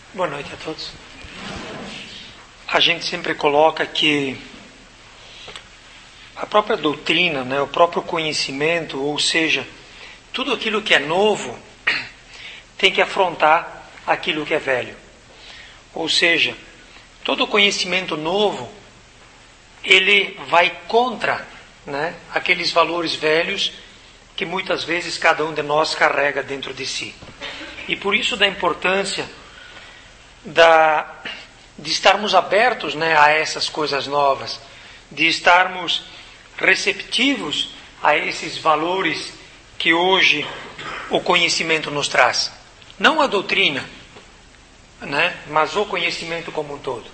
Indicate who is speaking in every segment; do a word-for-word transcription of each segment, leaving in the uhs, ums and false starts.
Speaker 1: Boa noite a todos. A gente sempre coloca que a própria doutrina, né, o próprio conhecimento, ou seja, tudo aquilo que é novo tem que afrontar aquilo que é velho. Ou seja, todo conhecimento novo, ele vai contra, né, aqueles valores velhos que muitas vezes cada um de nós carrega dentro de si. E por isso da importância da, de estarmos abertos, né, a essas coisas novas, de estarmos receptivos a esses valores que hoje o conhecimento nos traz. Não a doutrina, né, mas o conhecimento como um todo.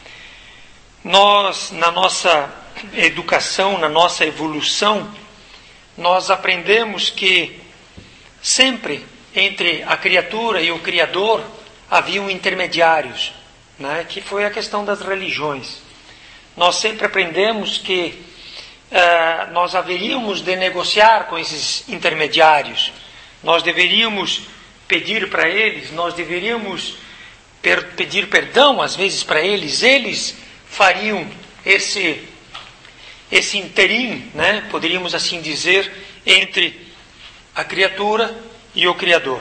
Speaker 1: Nós, na nossa educação, na nossa evolução, nós aprendemos que sempre entre a criatura e o Criador haviam intermediários, né, que foi a questão das religiões. Nós sempre aprendemos que uh, nós haveríamos de negociar com esses intermediários. Nós deveríamos pedir para eles, nós deveríamos per- pedir perdão às vezes para eles. Eles fariam esse, esse interim, né, poderíamos assim dizer, entre a criatura e o Criador.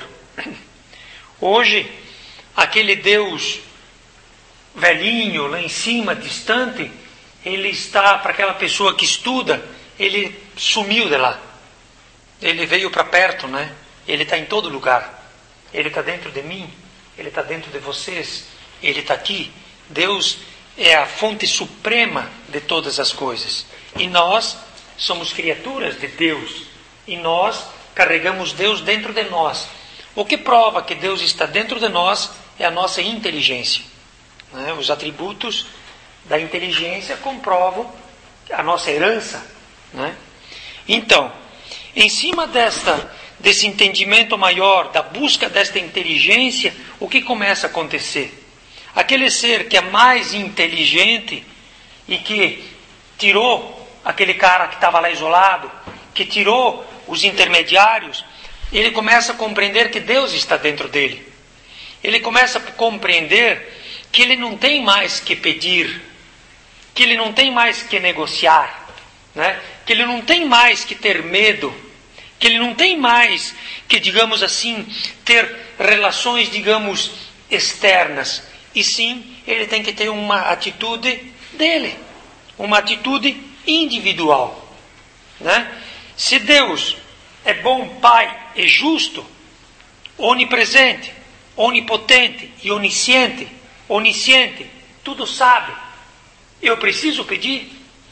Speaker 1: Hoje, aquele Deus velhinho, lá em cima, distante, ele está, para aquela pessoa que estuda, ele sumiu de lá. Ele veio para perto, né? Ele está em todo lugar. Ele está dentro de mim, ele está dentro de vocês, ele está aqui. Deus é a fonte suprema de todas as coisas. E nós somos criaturas de Deus. E nós carregamos Deus dentro de nós. O que prova que Deus está dentro de nós é a nossa inteligência. Né? Os atributos da inteligência comprovam a nossa herança. Né? Então, em cima desta, desse entendimento maior, da busca desta inteligência, o que começa a acontecer? Aquele ser que é mais inteligente e que tirou aquele cara que estava lá isolado, que tirou os intermediários, ele começa a compreender que Deus está dentro dele. Ele começa a compreender que ele não tem mais que pedir, que ele não tem mais que negociar, né? Que ele não tem mais que ter medo, que ele não tem mais que, digamos assim, ter relações, digamos, externas. E sim, ele tem que ter uma atitude dele, uma atitude individual, né? Se Deus é bom Pai e justo, onipresente, onipotente e onisciente, onisciente, tudo sabe, eu preciso pedir?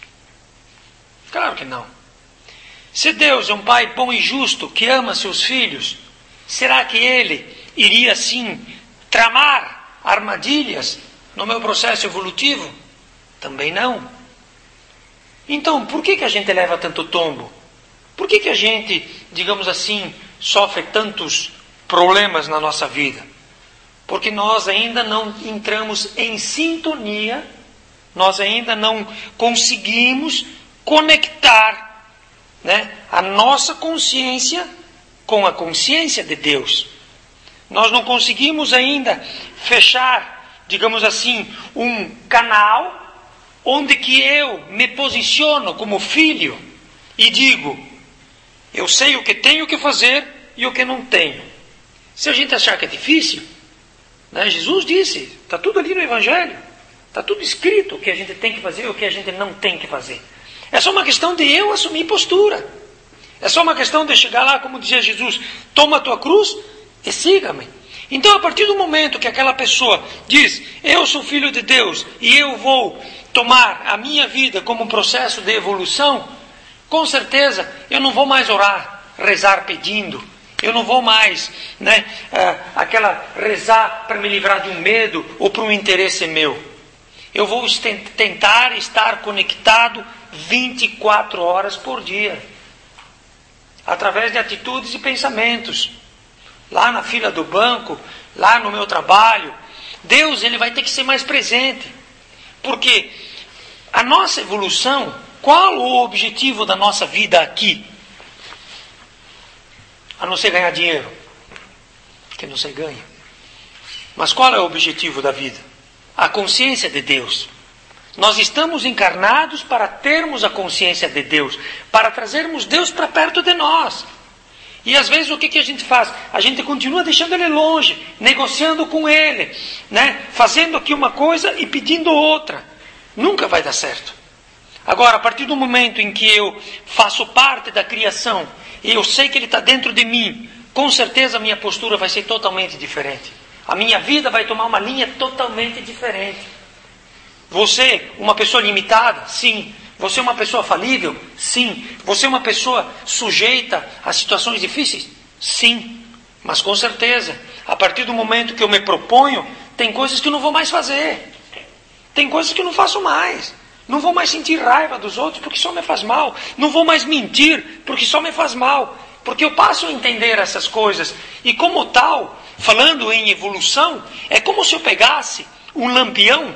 Speaker 1: Claro que não. Se Deus é um Pai bom e justo, que ama seus filhos, será que Ele iria assim tramar armadilhas no meu processo evolutivo? Também não. Então, por que que a gente leva tanto tombo? Por que que a gente, digamos assim, sofre tantos problemas na nossa vida? Porque nós ainda não entramos em sintonia, nós ainda não conseguimos conectar, né, a nossa consciência com a consciência de Deus. Nós não conseguimos ainda fechar, digamos assim, um canal onde que eu me posiciono como filho e digo: eu sei o que tenho que fazer e o que não tenho. Se a gente achar que é difícil, né, Jesus disse, está tudo ali no Evangelho, está tudo escrito o que a gente tem que fazer e o que a gente não tem que fazer. É só uma questão de eu assumir postura. É só uma questão de chegar lá, como dizia Jesus, toma a tua cruz e siga-me. Então, a partir do momento que aquela pessoa diz, eu sou filho de Deus e eu vou tomar a minha vida como um processo de evolução, com certeza eu não vou mais orar, rezar pedindo. Eu não vou mais, né, uh, aquela rezar para me livrar de um medo ou para um interesse meu. Eu vou tentar estar conectado vinte e quatro horas por dia, através de atitudes e pensamentos. Lá na fila do banco, lá no meu trabalho, Deus, ele vai ter que ser mais presente. Porque a nossa evolução, qual o objetivo da nossa vida aqui? A não ser ganhar dinheiro, que não se ganha. Mas qual é o objetivo da vida? A consciência de Deus. Nós estamos encarnados para termos a consciência de Deus, para trazermos Deus para perto de nós. E às vezes o que, que a gente faz? A gente continua deixando Ele longe, negociando com Ele, né? Fazendo aqui uma coisa e pedindo outra. Nunca vai dar certo. Agora, a partir do momento em que eu faço parte da criação, e eu sei que Ele está dentro de mim, com certeza a minha postura vai ser totalmente diferente. A minha vida vai tomar uma linha totalmente diferente. Você, uma pessoa limitada? Sim. Você é uma pessoa falível? Sim. Você é uma pessoa sujeita a situações difíceis? Sim. Mas com certeza, a partir do momento que eu me proponho, tem coisas que eu não vou mais fazer. Tem coisas que eu não faço mais. Não vou mais sentir raiva dos outros porque só me faz mal. Não vou mais mentir porque só me faz mal. Porque eu passo a entender essas coisas. E como tal, falando em evolução, é como se eu pegasse um lampião,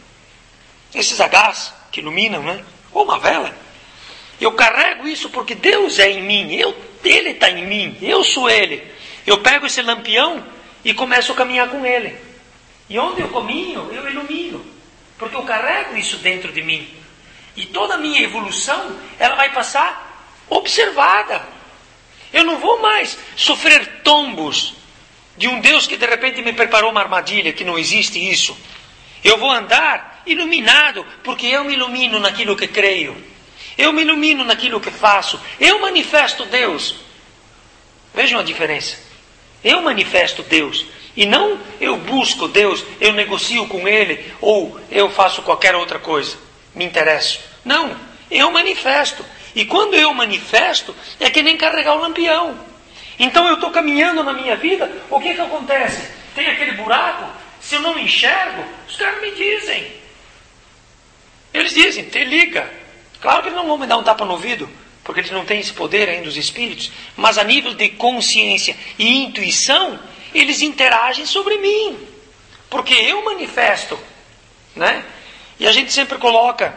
Speaker 1: esses a gás que iluminam, né? Ou uma vela. Eu carrego isso porque Deus é em mim. Eu, Ele está em mim. Eu sou Ele. Eu pego esse lampião e começo a caminhar com Ele. E onde eu caminho, eu ilumino. Porque eu carrego isso dentro de mim. E toda a minha evolução, ela vai passar observada. Eu não vou mais sofrer tombos de um Deus que de repente me preparou uma armadilha, que não existe isso. Eu vou andar iluminado, porque eu me ilumino naquilo que creio. Eu me ilumino naquilo que faço. Eu manifesto Deus. Vejam a diferença. Eu manifesto Deus. E não eu busco Deus, eu negocio com Ele, ou eu faço qualquer outra coisa. Me interesso. Não, eu manifesto. E quando eu manifesto, é que nem carregar o lampião. Então eu estou caminhando na minha vida, o que que acontece? Tem aquele buraco, se eu não enxergo, os caras me dizem. Eles dizem, te liga. Claro que eles não vão me dar um tapa no ouvido, porque eles não têm esse poder ainda dos espíritos, mas a nível de consciência e intuição, eles interagem sobre mim, porque eu manifesto, né? E a gente sempre coloca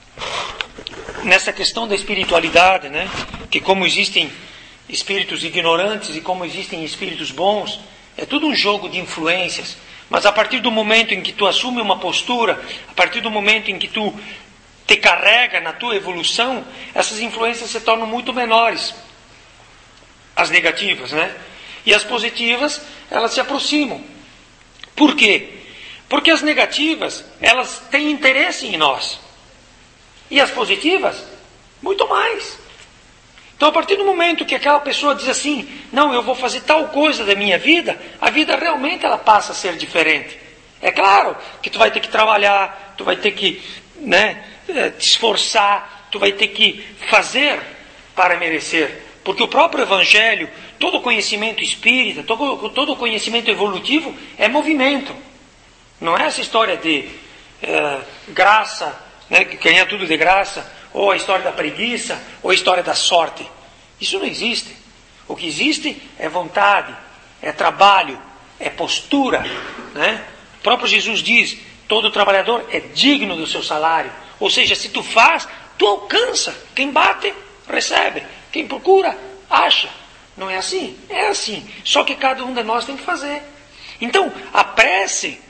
Speaker 1: nessa questão da espiritualidade, né? Que como existem espíritos ignorantes e como existem espíritos bons, é tudo um jogo de influências. Mas a partir do momento em que tu assume uma postura, a partir do momento em que tu te carrega na tua evolução, essas influências se tornam muito menores. As negativas, né? E as positivas, elas se aproximam. Por quê? Porque as negativas, elas têm interesse em nós. E as positivas, muito mais. Então, a partir do momento que aquela pessoa diz assim, não, eu vou fazer tal coisa da minha vida, a vida realmente ela passa a ser diferente. É claro que tu vai ter que trabalhar, tu vai ter que, né, te esforçar, tu vai ter que fazer para merecer. Porque o próprio Evangelho, todo conhecimento espírita, todo, todo conhecimento evolutivo é movimento. Não é essa história de é, graça, né, ganhar tudo de graça, ou a história da preguiça, ou a história da sorte. Isso não existe. O que existe é vontade, é trabalho, é postura, né? O próprio Jesus diz, todo trabalhador é digno do seu salário. Ou seja, se tu faz, tu alcança. Quem bate, recebe. Quem procura, acha. Não é assim? É assim. Só que cada um de nós tem que fazer. Então, a prece,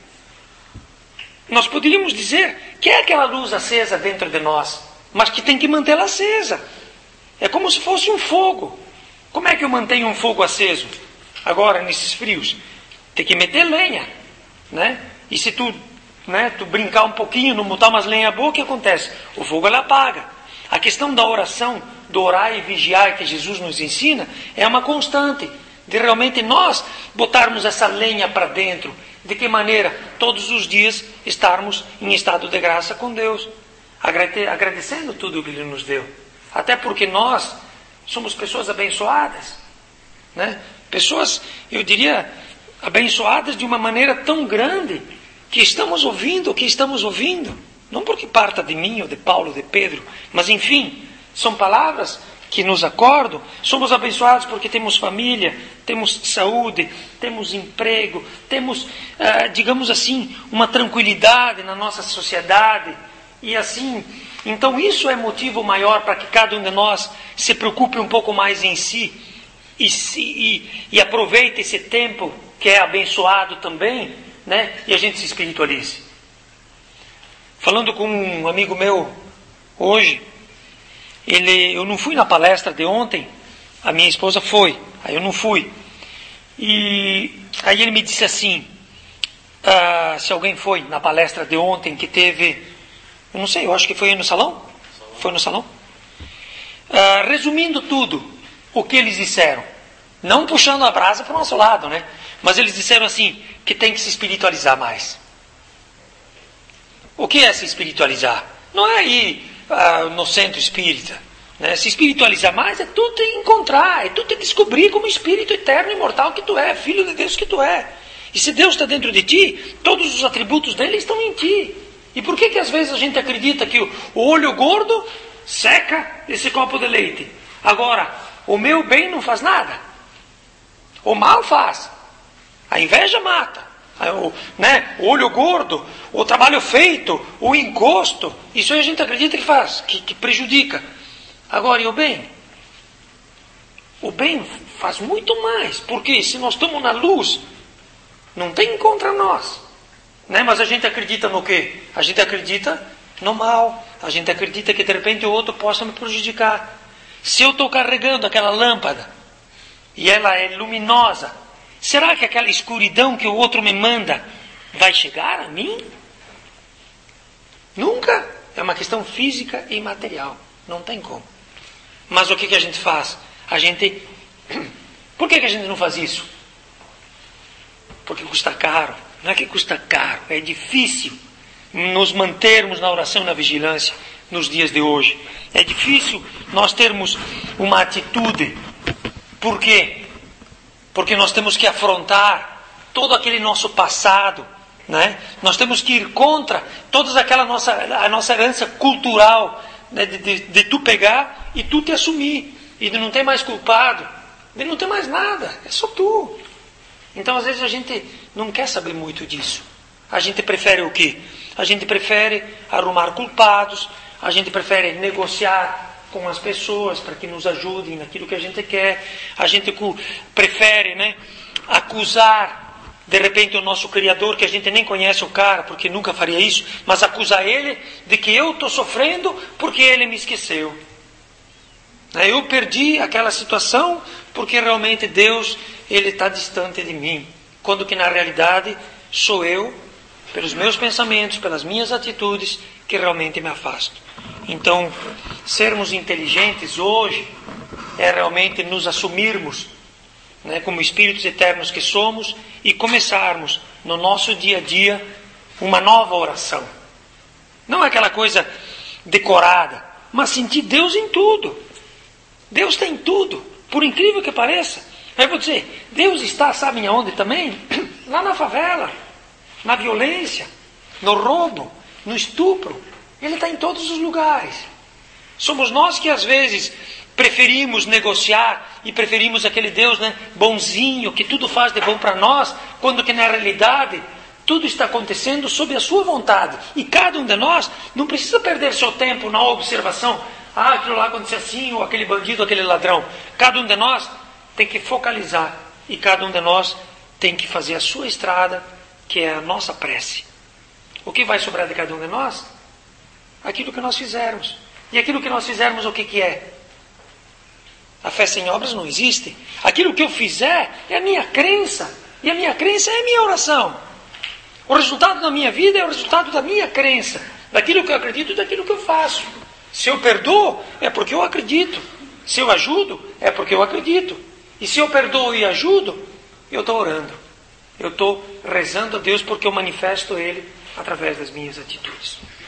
Speaker 1: nós poderíamos dizer que é aquela luz acesa dentro de nós, mas que tem que mantê-la acesa. É como se fosse um fogo. Como é que eu mantenho um fogo aceso? Agora, nesses frios, tem que meter lenha, né? E se tu, né, tu brincar um pouquinho, não botar umas lenhas boas, o que acontece? O fogo ela apaga. A questão da oração, do orar e vigiar que Jesus nos ensina, é uma constante. De realmente nós botarmos essa lenha para dentro. De que maneira? Todos os dias estarmos em estado de graça com Deus. Agradecendo tudo o que Ele nos deu. Até porque nós somos pessoas abençoadas, né? Pessoas, eu diria, abençoadas de uma maneira tão grande que estamos ouvindo o que estamos ouvindo. Não porque parta de mim ou de Paulo, de Pedro, mas enfim, são palavras que nos acordam. Somos abençoados porque temos família, temos saúde, temos emprego, temos, ah, digamos assim, uma tranquilidade na nossa sociedade. E assim, então isso é motivo maior para que cada um de nós se preocupe um pouco mais em si e, se, e, e aproveite esse tempo que é abençoado também, né? E a gente se espiritualize. Falando com um amigo meu hoje, ele, eu não fui na palestra de ontem, a minha esposa foi, aí eu não fui. E aí ele me disse assim, ah, se alguém foi na palestra de ontem que teve, eu não sei, eu acho que foi no salão? Foi no salão? Ah, resumindo tudo, o que eles disseram, não puxando a brasa para o nosso lado, né? Mas eles disseram assim, que tem que se espiritualizar mais. O que é se espiritualizar? Não é ir ah, no centro espírita. Né? Se espiritualizar mais é tu te encontrar, é tu te descobrir como espírito eterno e imortal que tu é, filho de Deus que tu é. E se Deus está dentro de ti, todos os atributos dele estão em ti. E por que que às vezes a gente acredita que o, o olho gordo seca esse copo de leite? Agora, o meu bem não faz nada. O mal faz. A inveja mata. O, né, o olho gordo, o trabalho feito, o encosto, isso aí a gente acredita que faz, que, que prejudica. Agora, e o bem? O bem faz muito mais, porque se nós estamos na luz, não tem contra nós. Né? Mas a gente acredita no quê? A gente acredita no mal, a gente acredita que de repente o outro possa me prejudicar. Se eu estou carregando aquela lâmpada, e ela é luminosa, será que aquela escuridão que o outro me manda vai chegar a mim? Nunca. É uma questão física e material. Não tem como. Mas o que, que a gente faz? A gente... Por que, que a gente não faz isso? Porque custa caro. Não é que custa caro. É difícil nos mantermos na oração e na vigilância nos dias de hoje. É difícil nós termos uma atitude. Por quê? Porque nós temos que afrontar todo aquele nosso passado, né? Nós temos que ir contra toda aquela nossa, a nossa herança cultural, né? de, de, de tu pegar e tu te assumir, e de não ter mais culpado, de não ter mais nada, é só tu. Então às vezes a gente não quer saber muito disso. A gente prefere o quê? A gente prefere arrumar culpados, a gente prefere negociar com as pessoas para que nos ajudem naquilo que a gente quer. A gente prefere, né, acusar de repente o nosso Criador, que a gente nem conhece o cara, porque nunca faria isso, mas acusar ele de que eu estou sofrendo porque ele me esqueceu. Eu perdi aquela situação porque realmente Deus ele está distante de mim, quando que na realidade sou eu, pelos meus pensamentos, pelas minhas atitudes, que realmente me afasto. Então, sermos inteligentes hoje é realmente nos assumirmos, né, como espíritos eternos que somos, e começarmos no nosso dia a dia uma nova oração. Não é aquela coisa decorada, mas sentir Deus em tudo. Deus está em tudo, por incrível que pareça. Aí eu vou dizer, Deus está, sabem aonde também? Lá na favela, na violência, no roubo, no estupro. Ele está em todos os lugares. Somos nós que às vezes preferimos negociar e preferimos aquele Deus, né, bonzinho, que tudo faz de bom para nós, quando que na realidade tudo está acontecendo sob a sua vontade. E cada um de nós não precisa perder seu tempo na observação. Ah, aquilo lá aconteceu assim, ou aquele bandido, aquele ladrão. Cada um de nós tem que focalizar. E cada um de nós tem que fazer a sua estrada, que é a nossa prece. O que vai sobrar de cada um de nós? Aquilo que nós fizermos. E aquilo que nós fizermos, o que, que é? A fé sem obras não existe. Aquilo que eu fizer é a minha crença. E a minha crença é a minha oração. O resultado da minha vida é o resultado da minha crença. Daquilo que eu acredito e daquilo que eu faço. Se eu perdoo, é porque eu acredito. Se eu ajudo, é porque eu acredito. E se eu perdoo e ajudo, eu estou orando. Eu estou rezando a Deus porque eu manifesto Ele através das minhas atitudes.